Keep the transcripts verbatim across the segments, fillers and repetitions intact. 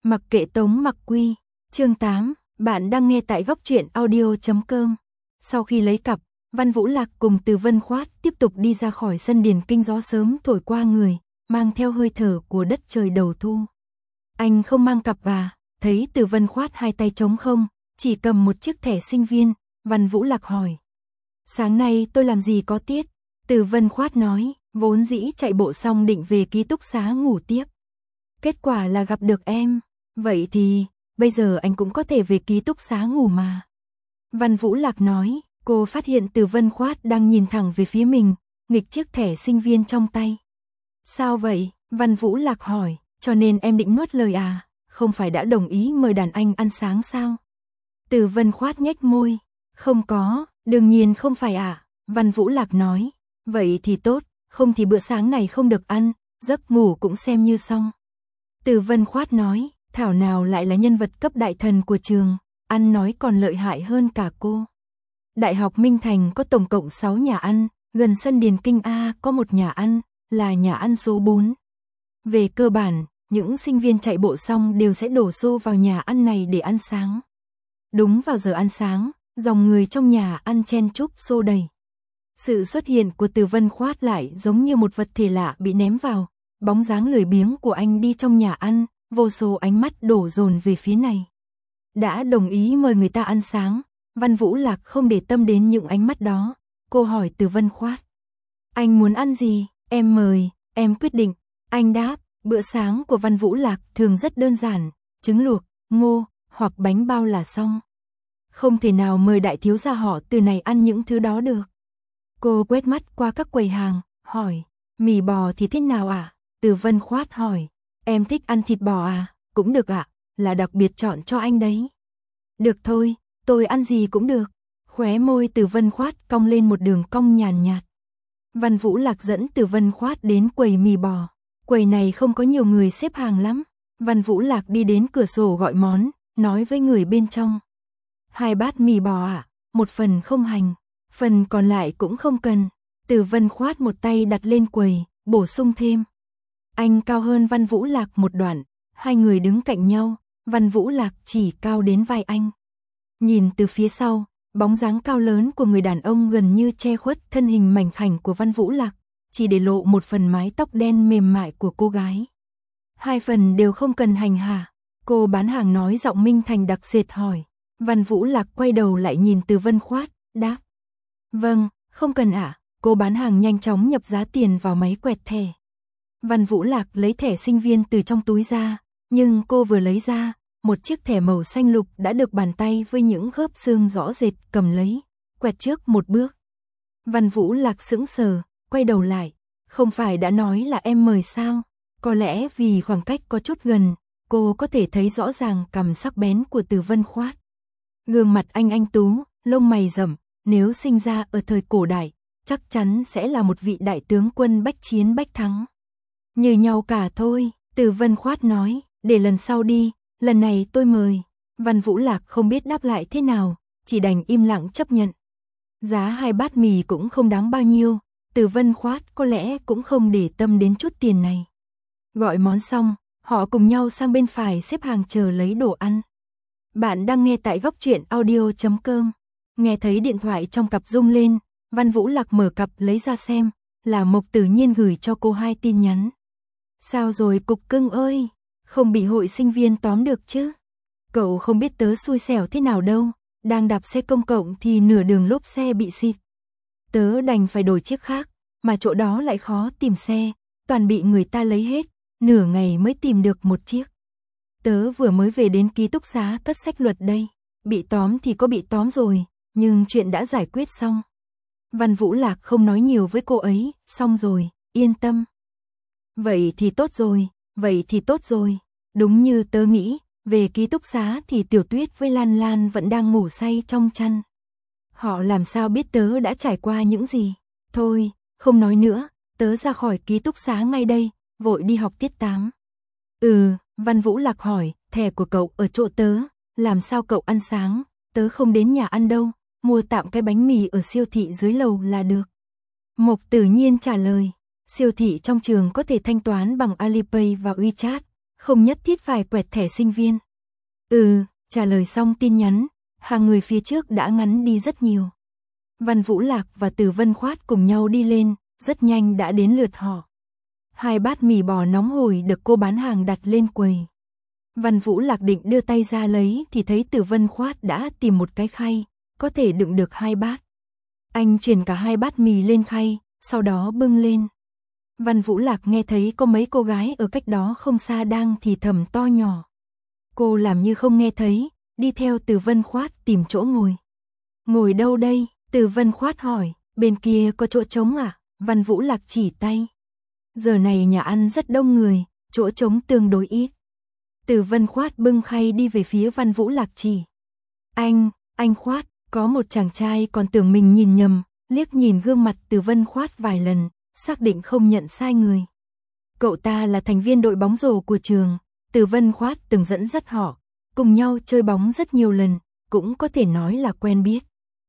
Mặc kệ Tống Mặc Quy, chương tám, bạn đang nghe tại góc truyện audio chấm com. Sau khi lấy cặp, Văn Vũ Lạc cùng Từ Vân Khoát tiếp tục đi ra khỏi sân điền kinh, gió sớm thổi qua người, mang theo hơi thở của đất trời đầu thu. Anh không mang cặp à? Thấy Từ Vân Khoát hai tay trống không, chỉ cầm một chiếc thẻ sinh viên, Văn Vũ Lạc hỏi. Sáng nay tôi làm gì có tiết? Từ Vân Khoát nói, vốn dĩ chạy bộ xong định về ký túc xá ngủ tiếp. Kết quả là gặp được em. Vậy thì, bây giờ anh cũng có thể về ký túc xá ngủ mà. Văn Vũ Lạc nói, cô phát hiện Từ Vân Khoát đang nhìn thẳng về phía mình, nghịch chiếc thẻ sinh viên trong tay. Sao vậy? Văn Vũ Lạc hỏi, cho nên em định nuốt lời à? Không phải đã đồng ý mời đàn anh ăn sáng sao? Từ Vân Khoát nhếch môi, không có, đương nhiên không phải ạ. À? Văn Vũ Lạc nói, vậy thì tốt, không thì bữa sáng này không được ăn, giấc ngủ cũng xem như xong. Từ Vân Khoát nói, thảo nào lại là nhân vật cấp đại thần của trường, ăn nói còn lợi hại hơn cả cô. Đại học Minh Thành có tổng cộng sáu nhà ăn, gần sân điền kinh A có một nhà ăn, là nhà ăn số bốn. Về cơ bản, những sinh viên chạy bộ xong đều sẽ đổ xô vào nhà ăn này để ăn sáng. Đúng vào giờ ăn sáng, dòng người trong nhà ăn chen chúc xô đầy. Sự xuất hiện của Từ Vân Khoát lại giống như một vật thể lạ bị ném vào, bóng dáng lười biếng của anh đi trong nhà ăn, vô số ánh mắt đổ dồn về phía này. Đã đồng ý mời người ta ăn sáng, Văn Vũ Lạc không để tâm đến những ánh mắt đó, cô hỏi Từ Vân Khoát. Anh muốn ăn gì? Em mời, em quyết định. Anh đáp, bữa sáng của Văn Vũ Lạc thường rất đơn giản, trứng luộc, ngô, hoặc bánh bao là xong. Không thể nào mời đại thiếu gia họ Từ này ăn những thứ đó được. Cô quét mắt qua các quầy hàng, hỏi, mì bò thì thế nào ạ? À? Từ Vân Khoát hỏi, em thích ăn thịt bò à? Cũng được ạ, à? Là đặc biệt chọn cho anh đấy. Được thôi, tôi ăn gì cũng được. Khóe môi Từ Vân Khoát cong lên một đường cong nhàn nhạt. Văn Vũ Lạc dẫn Từ Vân Khoát đến quầy mì bò. Quầy này không có nhiều người xếp hàng lắm. Văn Vũ Lạc đi đến cửa sổ gọi món, nói với người bên trong. Hai bát mì bò ạ, à? Một phần không hành, phần còn lại cũng không cần. Từ Vân Khoát một tay đặt lên quầy, bổ sung thêm. Anh cao hơn Văn Vũ Lạc một đoạn, hai người đứng cạnh nhau, Văn Vũ Lạc chỉ cao đến vai anh. Nhìn từ phía sau, bóng dáng cao lớn của người đàn ông gần như che khuất thân hình mảnh khảnh của Văn Vũ Lạc, chỉ để lộ một phần mái tóc đen mềm mại của cô gái. Hai phần đều không cần hành hả? Cô bán hàng nói giọng Minh Thành đặc sệt hỏi. Văn Vũ Lạc quay đầu lại nhìn Từ Vân Khoát, đáp. Vâng, không cần ạ. À? Cô bán hàng nhanh chóng nhập giá tiền vào máy quẹt thẻ. Văn Vũ Lạc lấy thẻ sinh viên từ trong túi ra, nhưng cô vừa lấy ra, một chiếc thẻ màu xanh lục đã được bàn tay với những khớp xương rõ rệt cầm lấy, quẹt trước một bước. Văn Vũ Lạc sững sờ, quay đầu lại, không phải đã nói là em mời sao? Có lẽ vì khoảng cách có chút gần, cô có thể thấy rõ ràng cằm sắc bén của Từ Vân Khoát. Gương mặt anh anh tú, lông mày rậm, nếu sinh ra ở thời cổ đại, chắc chắn sẽ là một vị đại tướng quân bách chiến bách thắng. Như nhau cả thôi, Từ Vân Khoát nói, để lần sau đi, lần này tôi mời. Văn Vũ Lạc không biết đáp lại thế nào, chỉ đành im lặng chấp nhận. Giá hai bát mì cũng không đáng bao nhiêu, Từ Vân Khoát có lẽ cũng không để tâm đến chút tiền này. Gọi món xong, họ cùng nhau sang bên phải xếp hàng chờ lấy đồ ăn. Bạn đang nghe tại góc truyện audio chấm com. Nghe thấy điện thoại trong cặp rung lên, Văn Vũ Lạc mở cặp lấy ra xem, là Mộc Tử Nhiên gửi cho cô hai tin nhắn. Sao rồi cục cưng ơi, không bị hội sinh viên tóm được chứ? Cậu không biết tớ xui xẻo thế nào đâu, đang đạp xe công cộng thì nửa đường lốp xe bị xịt. Tớ đành phải đổi chiếc khác, mà chỗ đó lại khó tìm xe, toàn bị người ta lấy hết, nửa ngày mới tìm được một chiếc. Tớ vừa mới về đến ký túc xá cất sách luật đây, bị tóm thì có bị tóm rồi, nhưng chuyện đã giải quyết xong. Văn Vũ Lạc không nói nhiều với cô ấy, xong rồi, yên tâm. Vậy thì tốt rồi, vậy thì tốt rồi, đúng như tớ nghĩ, về ký túc xá thì Tiểu Tuyết với Lan Lan vẫn đang ngủ say trong chăn. Họ làm sao biết tớ đã trải qua những gì? Thôi, không nói nữa, tớ ra khỏi ký túc xá ngay đây, vội đi học tiết tám. Ừ, Văn Vũ Lạc hỏi, thẻ của cậu ở chỗ tớ, làm sao cậu ăn sáng, tớ không đến nhà ăn đâu, mua tạm cái bánh mì ở siêu thị dưới lầu là được. Mộc Tử Nhiên trả lời, siêu thị trong trường có thể thanh toán bằng Alipay và WeChat, không nhất thiết phải quẹt thẻ sinh viên. Ừ, trả lời xong tin nhắn, hàng người phía trước đã ngắn đi rất nhiều. Văn Vũ Lạc và Từ Vân Khoát cùng nhau đi lên, rất nhanh đã đến lượt họ. Hai bát mì bò nóng hổi được cô bán hàng đặt lên quầy. Văn Vũ Lạc định đưa tay ra lấy thì thấy Từ Vân Khoát đã tìm một cái khay, có thể đựng được hai bát. Anh chuyển cả hai bát mì lên khay, sau đó bưng lên. Văn Vũ Lạc nghe thấy có mấy cô gái ở cách đó không xa đang thì thầm to nhỏ. Cô làm như không nghe thấy, đi theo Từ Vân Khoát tìm chỗ ngồi. Ngồi đâu đây? Từ Vân Khoát hỏi, bên kia có chỗ trống à? Văn Vũ Lạc chỉ tay. Giờ này nhà ăn rất đông người, chỗ trống tương đối ít. Từ Vân Khoát bưng khay đi về phía Văn Vũ Lạc chỉ. Anh, anh Khoát, có một chàng trai còn tưởng mình nhìn nhầm, liếc nhìn gương mặt Từ Vân Khoát vài lần, xác định không nhận sai người. Cậu ta là thành viên đội bóng rổ của trường, Từ Vân Khoát từng dẫn dắt họ, cùng nhau chơi bóng rất nhiều lần, cũng có thể nói là quen biết.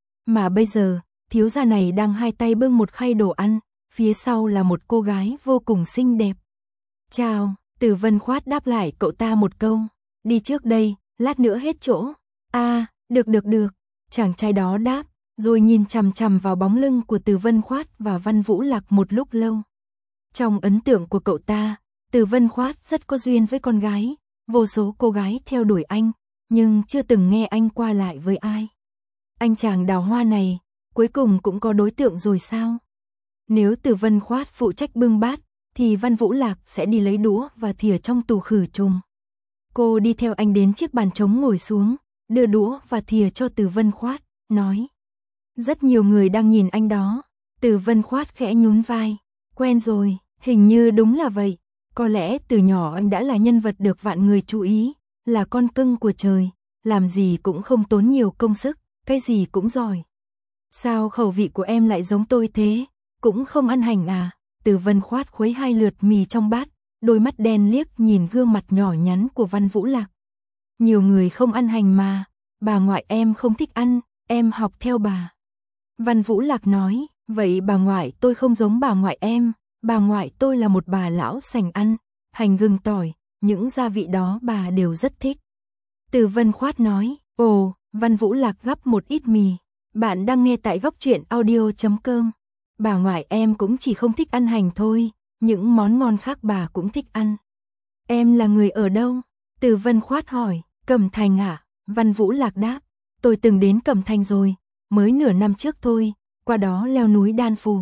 Mà bây giờ, thiếu gia này đang hai tay bưng một khay đồ ăn, phía sau là một cô gái vô cùng xinh đẹp. Chào, Từ Vân Khoát đáp lại cậu ta một câu, đi trước đây, lát nữa hết chỗ. À, được được được, chàng trai đó đáp, rồi nhìn chằm chằm vào bóng lưng của Từ Vân Khoát và Văn Vũ Lạc một lúc lâu. Trong ấn tượng của cậu ta, Từ Vân Khoát rất có duyên với con gái, vô số cô gái theo đuổi anh, nhưng chưa từng nghe anh qua lại với ai. Anh chàng đào hoa này, cuối cùng cũng có đối tượng rồi sao? Nếu Từ Vân Khoát phụ trách bưng bát, thì Văn Vũ Lạc sẽ đi lấy đũa và thìa trong tủ khử trùng. Cô đi theo anh đến chiếc bàn trống ngồi xuống, đưa đũa và thìa cho Từ Vân Khoát, nói. Rất nhiều người đang nhìn anh đó. Từ Vân Khoát khẽ nhún vai. Quen rồi, hình như đúng là vậy. Có lẽ từ nhỏ anh đã là nhân vật được vạn người chú ý, là con cưng của trời, làm gì cũng không tốn nhiều công sức, cái gì cũng giỏi. Sao khẩu vị của em lại giống tôi thế? Cũng không ăn hành à? Từ Vân Khoát khuấy hai lượt mì trong bát, đôi mắt đen liếc nhìn gương mặt nhỏ nhắn của Văn Vũ Lạc. Nhiều người không ăn hành mà, bà ngoại em không thích ăn, em học theo bà. Văn Vũ Lạc nói, vậy bà ngoại tôi không giống bà ngoại em, bà ngoại tôi là một bà lão sành ăn, hành gừng tỏi, những gia vị đó bà đều rất thích. Từ Vân Khoát nói, ồ, Văn Vũ Lạc gắp một ít mì, bạn đang nghe tại góc truyện audio chấm com. Bà ngoại em cũng chỉ không thích ăn hành thôi, những món ngon khác bà cũng thích ăn. Em là người ở đâu? Từ Vân Khoát hỏi, Cẩm Thành à? Văn Vũ Lạc đáp, tôi từng đến Cẩm Thành rồi, mới nửa năm trước thôi, qua đó leo núi Đan Phù.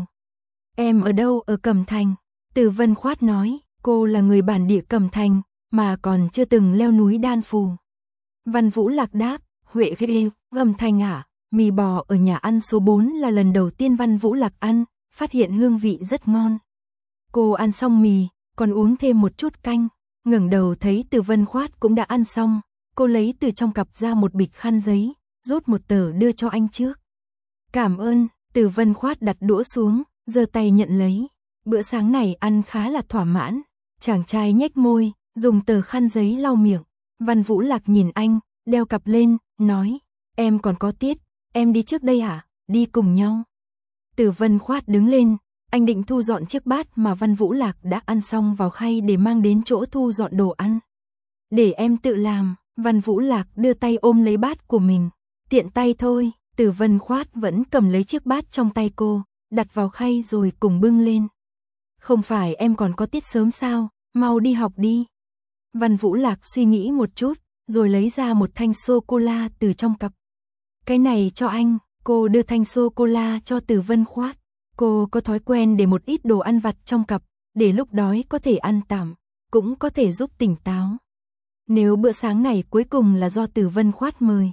Em ở đâu ở Cẩm Thành? Từ Vân Khoát nói, cô là người bản địa Cẩm Thành, mà còn chưa từng leo núi Đan Phù. Văn Vũ Lạc đáp, Huệ ghê, Cẩm Thành à? Mì bò ở nhà ăn số bốn là lần đầu tiên Văn Vũ Lạc ăn, phát hiện hương vị rất ngon. Cô ăn xong mì, còn uống thêm một chút canh, ngẩng đầu thấy Từ Vân Khoát cũng đã ăn xong, cô lấy từ trong cặp ra một bịch khăn giấy, rút một tờ đưa cho anh trước. Cảm ơn, Từ Vân Khoát đặt đũa xuống, giơ tay nhận lấy. Bữa sáng này ăn khá là thỏa mãn. Chàng trai nhếch môi, dùng tờ khăn giấy lau miệng. Văn Vũ Lạc nhìn anh, đeo cặp lên, nói, em còn có tiết, em đi trước đây hả? Đi cùng nhau. Từ Vân Khoát đứng lên, anh định thu dọn chiếc bát mà Văn Vũ Lạc đã ăn xong vào khay để mang đến chỗ thu dọn đồ ăn. Để em tự làm. Văn Vũ Lạc đưa tay ôm lấy bát của mình. Tiện tay thôi. Từ Vân Khoát vẫn cầm lấy chiếc bát trong tay cô, đặt vào khay rồi cùng bưng lên. Không phải em còn có tiết sớm sao, mau đi học đi. Văn Vũ Lạc suy nghĩ một chút, rồi lấy ra một thanh sô-cô-la từ trong cặp. Cái này cho anh. Cô đưa thanh sô-cô-la cho Từ Vân Khoát. Cô có thói quen để một ít đồ ăn vặt trong cặp, để lúc đói có thể ăn tạm, cũng có thể giúp tỉnh táo. Nếu bữa sáng này cuối cùng là do Từ Vân Khoát mời,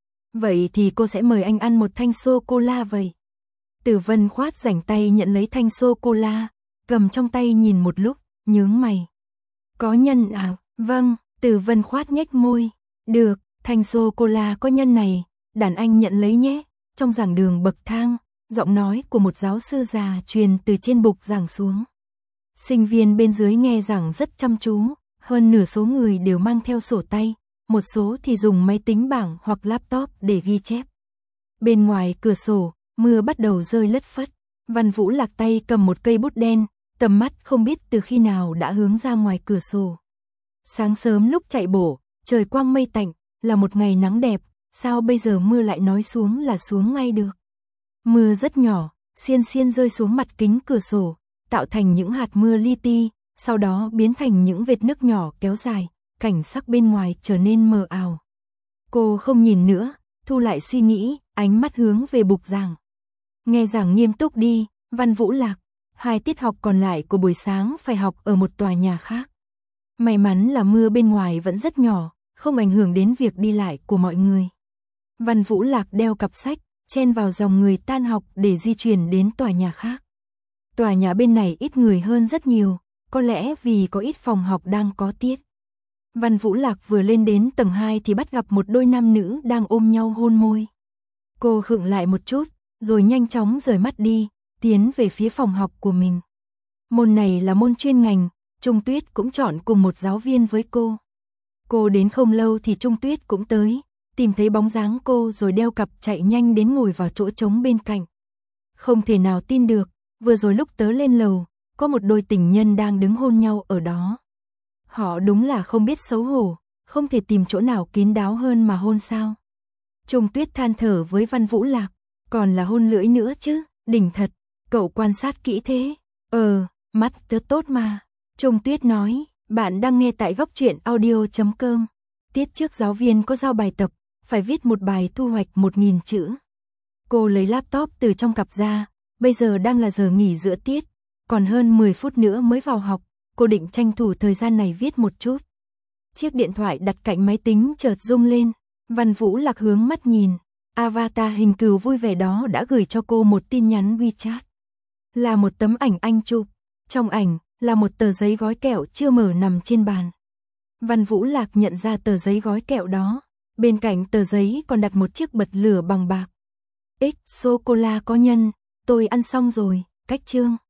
vậy thì cô sẽ mời anh ăn một thanh sô-cô-la vậy. Từ Vân Khoát rảnh tay nhận lấy thanh sô-cô-la, cầm trong tay nhìn một lúc, nhướng mày. Có nhân à? Vâng, Từ Vân Khoát nhếch môi. Được, thanh sô-cô-la có nhân này, đàn anh nhận lấy nhé. Trong giảng đường bậc thang, giọng nói của một giáo sư già truyền từ trên bục giảng xuống. Sinh viên bên dưới nghe giảng rất chăm chú, hơn nửa số người đều mang theo sổ tay, một số thì dùng máy tính bảng hoặc laptop để ghi chép. Bên ngoài cửa sổ, mưa bắt đầu rơi lất phất. Văn Vũ Lạc tay cầm một cây bút đen, tầm mắt không biết từ khi nào đã hướng ra ngoài cửa sổ. Sáng sớm lúc chạy bộ, trời quang mây tạnh, là một ngày nắng đẹp, sao bây giờ mưa lại nói xuống là xuống ngay được. Mưa rất nhỏ, xiên xiên rơi xuống mặt kính cửa sổ, tạo thành những hạt mưa li ti, sau đó biến thành những vệt nước nhỏ kéo dài, cảnh sắc bên ngoài trở nên mờ ảo. Cô không nhìn nữa, thu lại suy nghĩ, ánh mắt hướng về bục giảng. Nghe giảng nghiêm túc đi, Văn Vũ Lạc, hai tiết học còn lại của buổi sáng phải học ở một tòa nhà khác. May mắn là mưa bên ngoài vẫn rất nhỏ, không ảnh hưởng đến việc đi lại của mọi người. Văn Vũ Lạc đeo cặp sách, chen vào dòng người tan học để di chuyển đến tòa nhà khác. Tòa nhà bên này ít người hơn rất nhiều, có lẽ vì có ít phòng học đang có tiết. Văn Vũ Lạc vừa lên đến tầng hai thì bắt gặp một đôi nam nữ đang ôm nhau hôn môi. Cô khựng lại một chút, rồi nhanh chóng rời mắt đi, tiến về phía phòng học của mình. Môn này là môn chuyên ngành, Trung Tuyết cũng chọn cùng một giáo viên với cô. Cô đến không lâu thì Trung Tuyết cũng tới, tìm thấy bóng dáng cô rồi đeo cặp chạy nhanh đến ngồi vào chỗ trống bên cạnh. Không thể nào tin được, vừa rồi lúc tớ lên lầu, có một đôi tình nhân đang đứng hôn nhau ở đó. Họ đúng là không biết xấu hổ, không thể tìm chỗ nào kín đáo hơn mà hôn sao. Trung Tuyết than thở với Văn Vũ Lạc, còn là hôn lưỡi nữa chứ, đỉnh thật, cậu quan sát kỹ thế. Ờ, mắt tớ tốt mà. Trung Tuyết nói, bạn đang nghe tại góc truyện audio chấm com. Tiết trước giáo viên có giao bài tập, phải viết một bài thu hoạch một nghìn chữ. Cô lấy laptop từ trong cặp ra, bây giờ đang là giờ nghỉ giữa tiết, còn hơn mười phút nữa mới vào học, cô định tranh thủ thời gian này viết một chút. Chiếc điện thoại đặt cạnh máy tính chợt rung lên, Văn Vũ Lạc hướng mắt nhìn, avatar hình cừu vui vẻ đó đã gửi cho cô một tin nhắn WeChat. Là một tấm ảnh anh chụp, trong ảnh là một tờ giấy gói kẹo chưa mở nằm trên bàn. Văn Vũ Lạc nhận ra tờ giấy gói kẹo đó, bên cạnh tờ giấy còn đặt một chiếc bật lửa bằng bạc. X sô-cô-la có nhân, tôi ăn xong rồi, cách chương.